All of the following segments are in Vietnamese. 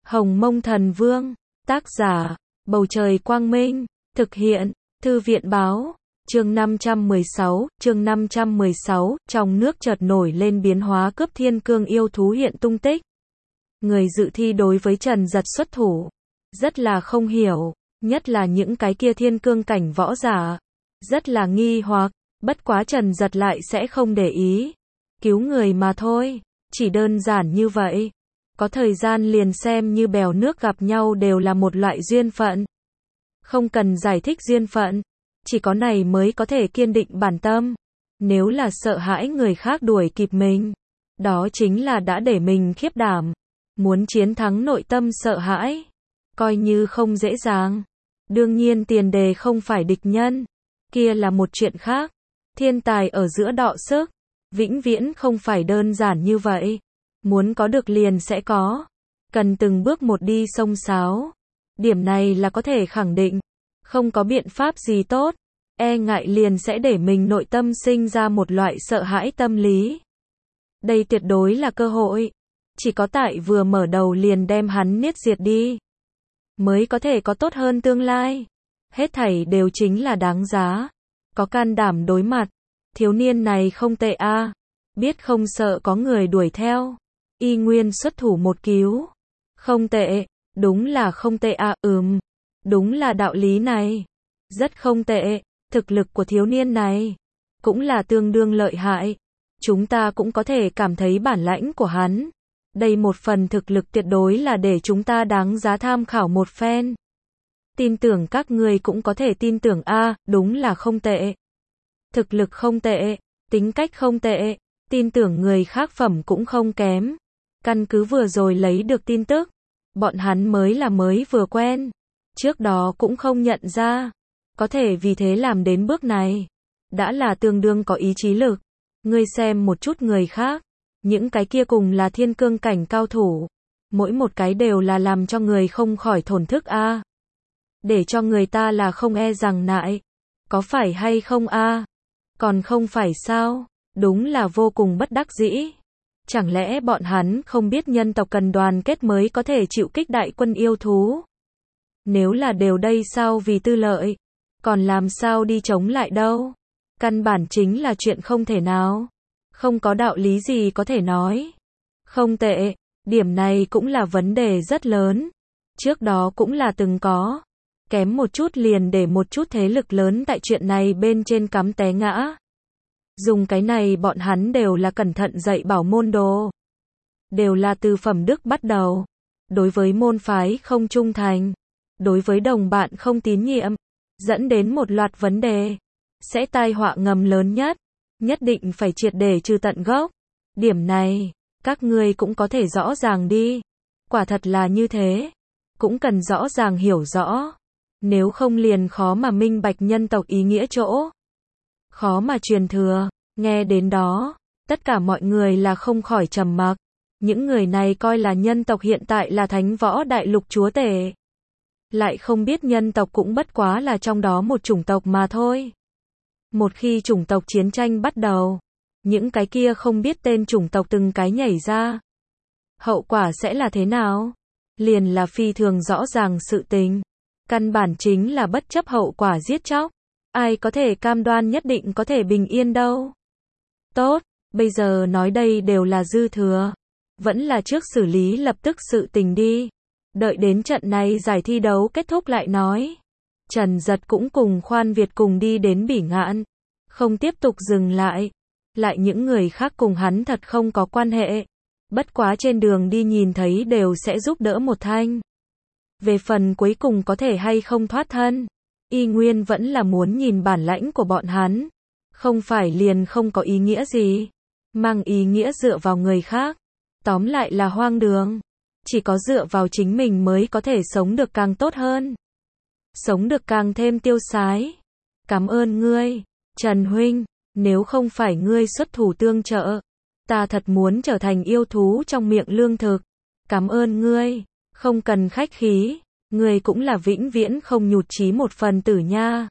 Hồng Mông Thần Vương, tác giả, Bầu Trời Quang Minh, thực hiện, Thư viện Báo, chương 516, trong nước chợt nổi lên biến hóa cướp thiên cương yêu thú hiện tung tích. Người dự thi đối với Trần Giật xuất thủ, rất là không hiểu, nhất là những cái kia thiên cương cảnh võ giả, rất là nghi hoặc, bất quá Trần Giật lại sẽ không để ý, cứu người mà thôi, chỉ đơn giản như vậy. Có thời gian liền xem như bèo nước gặp nhau đều là một loại duyên phận. Không cần giải thích duyên phận, chỉ có này mới có thể kiên định bản tâm. Nếu là sợ hãi người khác đuổi kịp mình, đó chính là đã để mình khiếp đảm. Muốn chiến thắng nội tâm sợ hãi, coi như không dễ dàng. Đương nhiên tiền đề không phải địch nhân, kia là một chuyện khác. Thiên tài ở giữa đọ sức, vĩnh viễn không phải đơn giản như vậy. Muốn có được liền sẽ có, cần từng bước một đi xông xáo. Điểm này là có thể khẳng định, không có biện pháp gì tốt, e ngại liền sẽ để mình nội tâm sinh ra một loại sợ hãi tâm lý. Đây tuyệt đối là cơ hội, chỉ có tại vừa mở đầu liền đem hắn niết diệt đi, mới có thể có tốt hơn tương lai. Hết thảy đều chính là đáng giá, có can đảm đối mặt. Thiếu niên này không tệ a, biết không sợ có người đuổi theo, y nguyên xuất thủ một cứu. Không tệ, đúng là không tệ a, đúng là đạo lý này. Rất không tệ, thực lực của thiếu niên này cũng là tương đương lợi hại. Chúng ta cũng có thể cảm thấy bản lãnh của hắn. Đây một phần thực lực tuyệt đối là để chúng ta đáng giá tham khảo một phen. Tin tưởng các người cũng có thể tin tưởng a, đúng là không tệ. Thực lực không tệ, tính cách không tệ, tin tưởng người khác phẩm cũng không kém. Căn cứ vừa rồi lấy được tin tức, bọn hắn mới vừa quen, trước đó cũng không nhận ra, có thể vì thế làm đến bước này, đã là tương đương có ý chí lực. Ngươi xem một chút người khác, những cái kia cùng là thiên cương cảnh cao thủ, mỗi một cái đều là làm cho người không khỏi thổn thức a. Để cho người ta là không e rằng nại, có phải hay không a? Còn không phải sao? Đúng là vô cùng bất đắc dĩ. Chẳng lẽ bọn hắn không biết nhân tộc cần đoàn kết mới có thể chịu kích đại quân yêu thú? Nếu là đều đây sao vì tư lợi, còn làm sao đi chống lại đâu? Căn bản chính là chuyện không thể nào. Không có đạo lý gì có thể nói. Không tệ, điểm này cũng là vấn đề rất lớn. Trước đó cũng là từng có. Kém một chút liền để một chút thế lực lớn tại chuyện này bên trên cắm té ngã. Dùng cái này bọn hắn đều là cẩn thận dạy bảo môn đồ. Đều là từ phẩm đức bắt đầu. Đối với môn phái không trung thành. Đối với đồng bạn không tín nhiệm. Dẫn đến một loạt vấn đề. Sẽ tai họa ngầm lớn nhất. Nhất định phải triệt để trừ tận gốc. Điểm này, các ngươi cũng có thể rõ ràng đi. Quả thật là như thế. Cũng cần rõ ràng hiểu rõ. Nếu không liền khó mà minh bạch nhân tộc ý nghĩa chỗ. Khó mà truyền thừa. Nghe đến đó, tất cả mọi người là không khỏi trầm mặc. Những người này coi là nhân tộc hiện tại là thánh võ đại lục chúa tể. Lại không biết nhân tộc cũng bất quá là trong đó một chủng tộc mà thôi. Một khi chủng tộc chiến tranh bắt đầu, những cái kia không biết tên chủng tộc từng cái nhảy ra. Hậu quả sẽ là thế nào? Liền là phi thường rõ ràng sự tình. Căn bản chính là bất chấp hậu quả giết chóc. Ai có thể cam đoan nhất định có thể bình yên đâu. Tốt, bây giờ nói đây đều là dư thừa. Vẫn là trước xử lý lập tức sự tình đi. Đợi đến trận này giải thi đấu kết thúc lại nói. Trần Giật cũng cùng Khoan Việt cùng đi đến Bỉ Ngạn. Không tiếp tục dừng lại. Lại những người khác cùng hắn thật không có quan hệ. Bất quá trên đường đi nhìn thấy đều sẽ giúp đỡ một thanh. Về phần cuối cùng có thể hay không thoát thân, y nguyên vẫn là muốn nhìn bản lãnh của bọn hắn. Không phải liền không có ý nghĩa gì. Mang ý nghĩa dựa vào người khác. Tóm lại là hoang đường. Chỉ có dựa vào chính mình mới có thể sống được càng tốt hơn. Sống được càng thêm tiêu sái. Cảm ơn ngươi, Trần Huynh. Nếu không phải ngươi xuất thủ tương trợ, ta thật muốn trở thành yêu thú trong miệng lương thực. Cảm ơn ngươi. Không cần khách khí. Ngươi cũng là vĩnh viễn không nhụt chí một phần tử nha.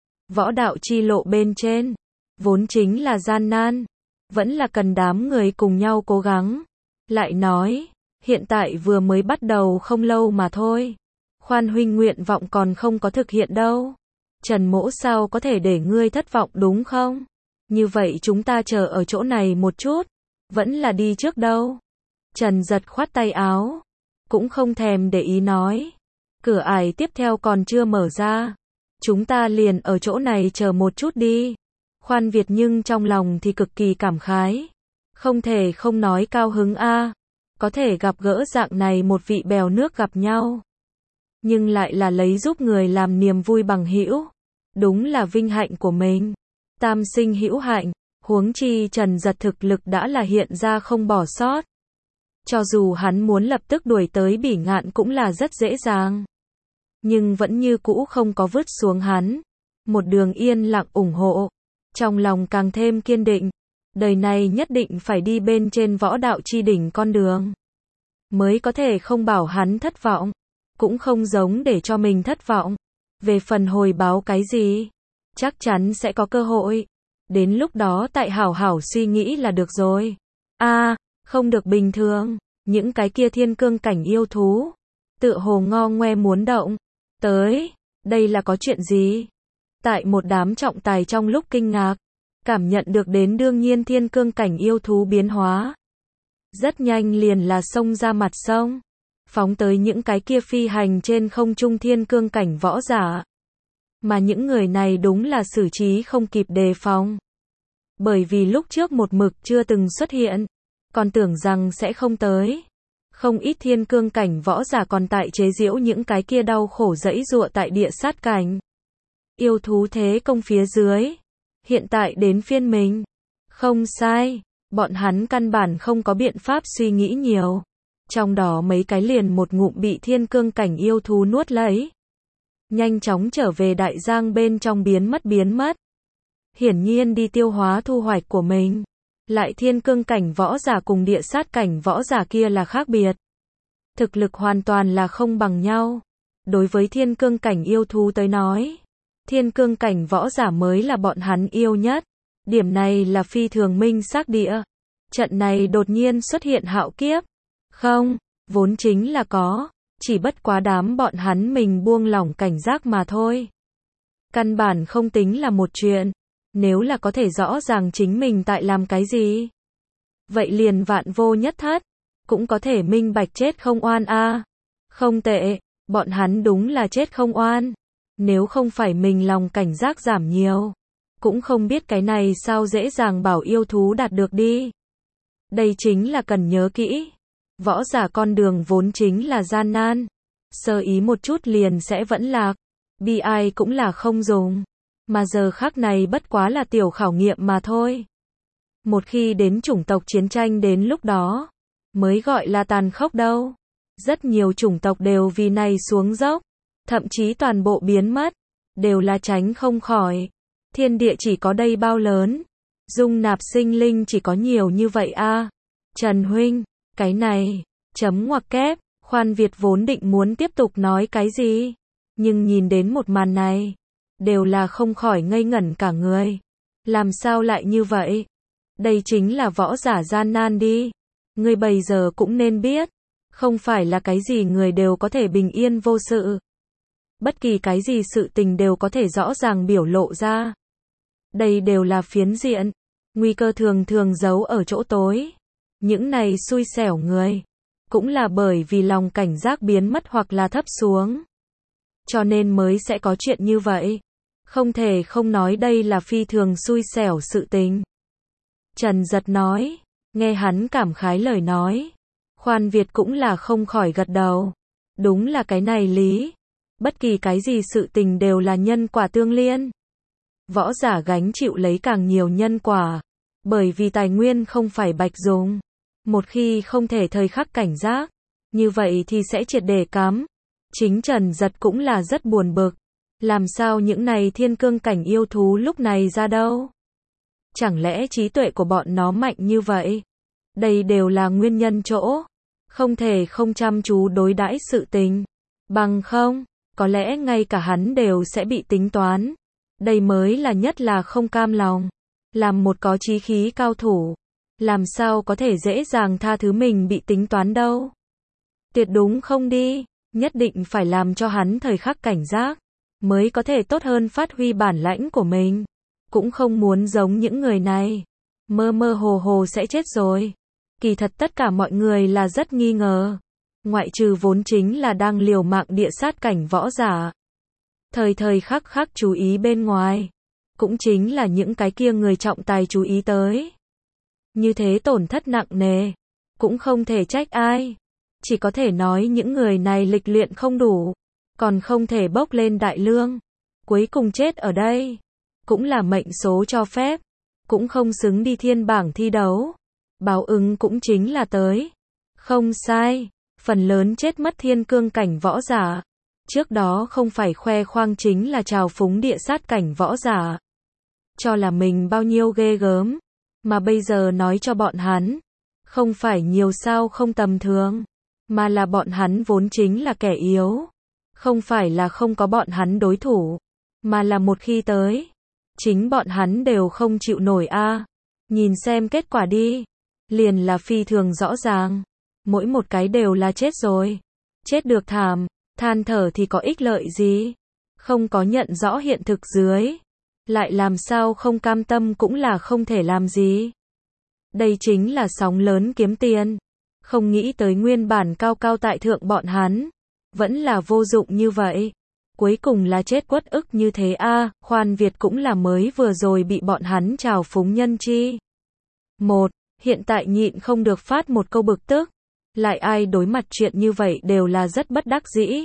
Võ đạo chi lộ bên trên, vốn chính là gian nan. Vẫn là cần đám người cùng nhau cố gắng. Lại nói, Hiện tại vừa mới bắt đầu không lâu mà thôi. Khoan huynh nguyện vọng còn không có thực hiện đâu. Trần Mỗ sao có thể để ngươi thất vọng đúng không? Như vậy chúng ta chờ ở chỗ này một chút. Vẫn là đi trước đâu. Trần Giật khoát tay áo. Cũng không thèm để ý nói. Cửa ải tiếp theo còn chưa mở ra. Chúng ta liền ở chỗ này chờ một chút đi. Khoan Việt nhưng trong lòng thì cực kỳ cảm khái. Không thể không nói cao hứng a. Có thể gặp gỡ dạng này một vị bèo nước gặp nhau. Nhưng lại là lấy giúp người làm niềm vui bằng hữu. Đúng là vinh hạnh của mình. Tam sinh hữu hạnh. Huống chi Trần Giật thực lực đã là hiện ra không bỏ sót. Cho dù hắn muốn lập tức đuổi tới Bỉ Ngạn cũng là rất dễ dàng. Nhưng vẫn như cũ không có vứt xuống hắn. Một đường yên lặng ủng hộ. Trong lòng càng thêm kiên định. Đời này nhất định phải đi bên trên võ đạo chi đỉnh con đường. Mới có thể không bảo hắn thất vọng. Cũng không giống để cho mình thất vọng. Về phần hồi báo cái gì? Chắc chắn sẽ có cơ hội. Đến lúc đó tại hảo hảo suy nghĩ là được rồi. Không được bình thường. Những cái kia thiên cương cảnh yêu thú. Tựa hồ ngo ngoe muốn động. Tới. Đây là có chuyện gì? Tại một đám trọng tài trong lúc kinh ngạc. Cảm nhận được đến đương nhiên thiên cương cảnh yêu thú biến hóa. Rất nhanh liền là xông ra mặt sông. Phóng tới những cái kia phi hành trên không trung thiên cương cảnh võ giả. Mà những người này đúng là xử trí không kịp đề phòng. Bởi vì lúc trước một mực chưa từng xuất hiện. Còn tưởng rằng sẽ không tới. Không ít thiên cương cảnh võ giả còn tại chế giễu những cái kia đau khổ dẫy dụa tại địa sát cảnh. Yêu thú thế công phía dưới. Hiện tại đến phiên mình. Không sai. Bọn hắn căn bản không có biện pháp suy nghĩ nhiều. Trong đó mấy cái liền một ngụm bị thiên cương cảnh yêu thú nuốt lấy. Nhanh chóng trở về đại giang bên trong biến mất. Hiển nhiên đi tiêu hóa thu hoạch của mình. Lại thiên cương cảnh võ giả cùng địa sát cảnh võ giả kia là khác biệt. Thực lực hoàn toàn là không bằng nhau. Đối với thiên cương cảnh yêu thú tới nói. Thiên cương cảnh võ giả mới là bọn hắn yêu nhất. Điểm này là phi thường minh xác địa. Trận này đột nhiên xuất hiện hạo kiếp. Không, vốn chính là có. Chỉ bất quá đám bọn hắn mình buông lỏng cảnh giác mà thôi. Căn bản không tính là một chuyện. Nếu là có thể rõ ràng chính mình tại làm cái gì. Vậy liền vạn vô nhất thất. Cũng có thể minh bạch chết không oan a. Không tệ, bọn hắn đúng là chết không oan. Nếu không phải mình lòng cảnh giác giảm nhiều. Cũng không biết cái này sao dễ dàng bảo yêu thú đạt được đi. Đây chính là cần nhớ kỹ. Võ giả con đường vốn chính là gian nan. Sơ ý một chút liền sẽ vẫn lạc. Bi ai cũng là không dùng. Mà giờ khắc này bất quá là tiểu khảo nghiệm mà thôi. Một khi đến chủng tộc chiến tranh đến lúc đó. Mới gọi là tàn khốc đâu. Rất nhiều chủng tộc đều vì này xuống dốc. Thậm chí toàn bộ biến mất. Đều là tránh không khỏi. Thiên địa chỉ có đây bao lớn. Dung nạp sinh linh chỉ có nhiều như vậy a. Trần huynh, cái này, chấm ngoặc kép, Khoan Việt vốn định muốn tiếp tục nói cái gì. Nhưng nhìn đến một màn này, đều là không khỏi ngây ngẩn cả người. Làm sao lại như vậy? Đây chính là võ giả gian nan đi. Ngươi bây giờ cũng nên biết. Không phải là cái gì người đều có thể bình yên vô sự. Bất kỳ cái gì sự tình đều có thể rõ ràng biểu lộ ra. Đây đều là phiến diện. Nguy cơ thường thường giấu ở chỗ tối. Những này xui xẻo người. Cũng là bởi vì lòng cảnh giác biến mất hoặc là thấp xuống. Cho nên mới sẽ có chuyện như vậy. Không thể không nói đây là phi thường xui xẻo sự tình. Trần Giật nói. Nghe hắn cảm khái lời nói. Khoan Việt cũng là không khỏi gật đầu. Đúng là cái này lý. Bất kỳ cái gì sự tình đều là nhân quả tương liên. Võ giả gánh chịu lấy càng nhiều nhân quả. Bởi vì tài nguyên không phải bạch dùng. Một khi không thể thời khắc cảnh giác. Như vậy thì sẽ triệt để cắm. Chính Trần Giật cũng là rất buồn bực. Làm sao những này thiên cương cảnh yêu thú lúc này ra đâu? Chẳng lẽ trí tuệ của bọn nó mạnh như vậy? Đây đều là nguyên nhân chỗ. Không thể không chăm chú đối đãi sự tình. Bằng không, có lẽ ngay cả hắn đều sẽ bị tính toán. Đây mới là nhất là không cam lòng. Làm một có chí khí cao thủ. Làm sao có thể dễ dàng tha thứ mình bị tính toán đâu. Tuyệt đúng không đi, nhất định phải làm cho hắn thời khắc cảnh giác, mới có thể tốt hơn phát huy bản lãnh của mình. Cũng không muốn giống những người này, mơ mơ hồ hồ sẽ chết rồi. Kỳ thật tất cả mọi người là rất nghi ngờ, ngoại trừ vốn chính là đang liều mạng địa sát cảnh võ giả. Thời thời khắc khắc chú ý bên ngoài, cũng chính là những cái kia người trọng tài chú ý tới. Như thế tổn thất nặng nề, cũng không thể trách ai. Chỉ có thể nói những người này lịch luyện không đủ, còn không thể bốc lên đại lương. Cuối cùng chết ở đây, cũng là mệnh số cho phép, cũng không xứng đi thiên bảng thi đấu. Báo ứng cũng chính là tới. Không sai, phần lớn chết mất thiên cương cảnh võ giả. Trước đó không phải khoe khoang chính là trào phúng địa sát cảnh võ giả. Cho là mình bao nhiêu ghê gớm, mà bây giờ nói cho bọn hắn, không phải nhiều sao không tầm thường, mà là bọn hắn vốn chính là kẻ yếu. Không phải là không có bọn hắn đối thủ, mà là một khi tới, chính bọn hắn đều không chịu nổi a. Nhìn xem kết quả đi, liền là phi thường rõ ràng, mỗi một cái đều là chết rồi. Chết được thảm, than thở thì có ích lợi gì? Không có nhận rõ hiện thực dưới, lại làm sao không cam tâm cũng là không thể làm gì. Đây chính là sóng lớn kiếm tiền. Không nghĩ tới nguyên bản cao cao tại thượng bọn hắn, vẫn là vô dụng như vậy. Cuối cùng là chết uất ức như thế a. Khoan Việt cũng là mới vừa rồi bị bọn hắn trào phúng nhân chi. Hiện tại nhịn không được phát một câu bực tức. Lại ai đối mặt chuyện như vậy đều là rất bất đắc dĩ.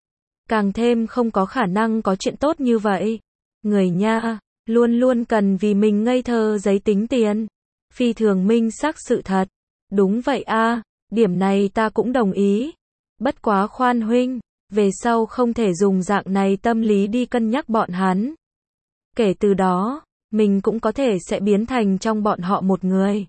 Càng thêm không có khả năng có chuyện tốt như vậy. Người nha, luôn luôn cần vì mình ngây thơ giấy tính tiền. Phi thường minh xác sự thật. Đúng vậy a, điểm này ta cũng đồng ý. Bất quá khoan huynh, về sau không thể dùng dạng này tâm lý đi cân nhắc bọn hắn. Kể từ đó, mình cũng có thể sẽ biến thành trong bọn họ một người.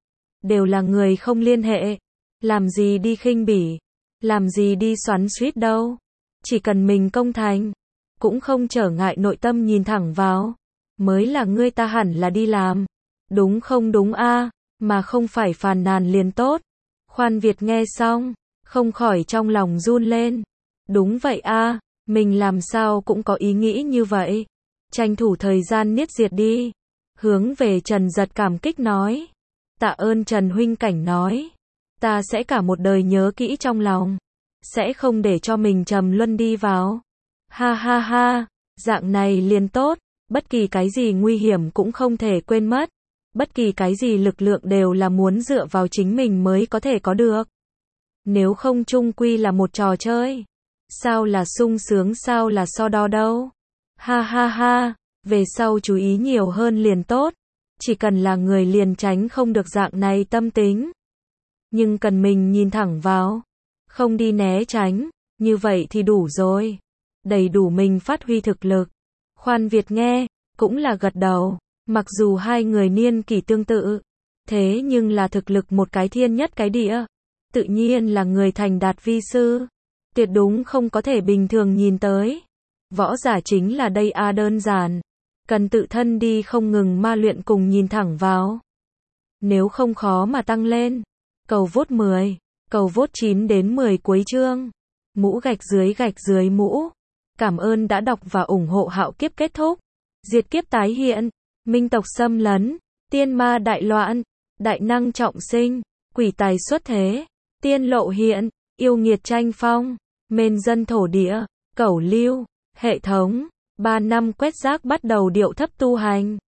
Đều là người không liên hệ. Làm gì đi khinh bỉ, làm gì đi xoắn xuýt đâu. Chỉ cần mình công thành, cũng không trở ngại nội tâm nhìn thẳng vào. Mới là ngươi ta hẳn là đi làm. Đúng không đúng a, mà không phải phàn nàn liền tốt. Khoan Việt nghe xong, không khỏi trong lòng run lên. Đúng vậy a, mình làm sao cũng có ý nghĩ như vậy. Tranh thủ thời gian niết diệt đi. Hướng về Trần Giật cảm kích nói. Tạ ơn Trần huynh cảnh nói. Ta sẽ cả một đời nhớ kỹ trong lòng. Sẽ không để cho mình trầm luân đi vào. Ha ha ha, dạng này liền tốt. Bất kỳ cái gì nguy hiểm cũng không thể quên mất. Bất kỳ cái gì lực lượng đều là muốn dựa vào chính mình mới có thể có được. Nếu không chung quy là một trò chơi. Sao là sung sướng, sao là so đo đâu. Ha ha ha, về sau chú ý nhiều hơn liền tốt. Chỉ cần là người liền tránh không được dạng này tâm tính. Nhưng cần mình nhìn thẳng vào. Không đi né tránh. Như vậy thì đủ rồi. Đầy đủ mình phát huy thực lực. Khoan Việt nghe, cũng là gật đầu. Mặc dù hai người niên kỷ tương tự, thế nhưng là thực lực một cái thiên nhất cái địa. Tự nhiên là người thành đạt vi sư. Tuyệt đúng không có thể bình thường nhìn tới. Võ giả chính là đây a, đơn giản. Cần tự thân đi không ngừng ma luyện cùng nhìn thẳng vào. Nếu không khó mà tăng lên. Cầu vote 10, cầu vote 9 đến 10 cuối chương. Mũ gạch dưới mũ. Cảm ơn đã đọc và ủng hộ Hạo Kiếp kết thúc. Diệt kiếp tái hiện. Minh tộc xâm lấn, tiên ma đại loạn, đại năng trọng sinh, quỷ tài xuất thế, tiên lộ hiện, yêu nghiệt tranh phong, mên dân thổ địa, cẩu lưu, hệ thống, 3 năm quét rác bắt đầu điệu thấp tu hành.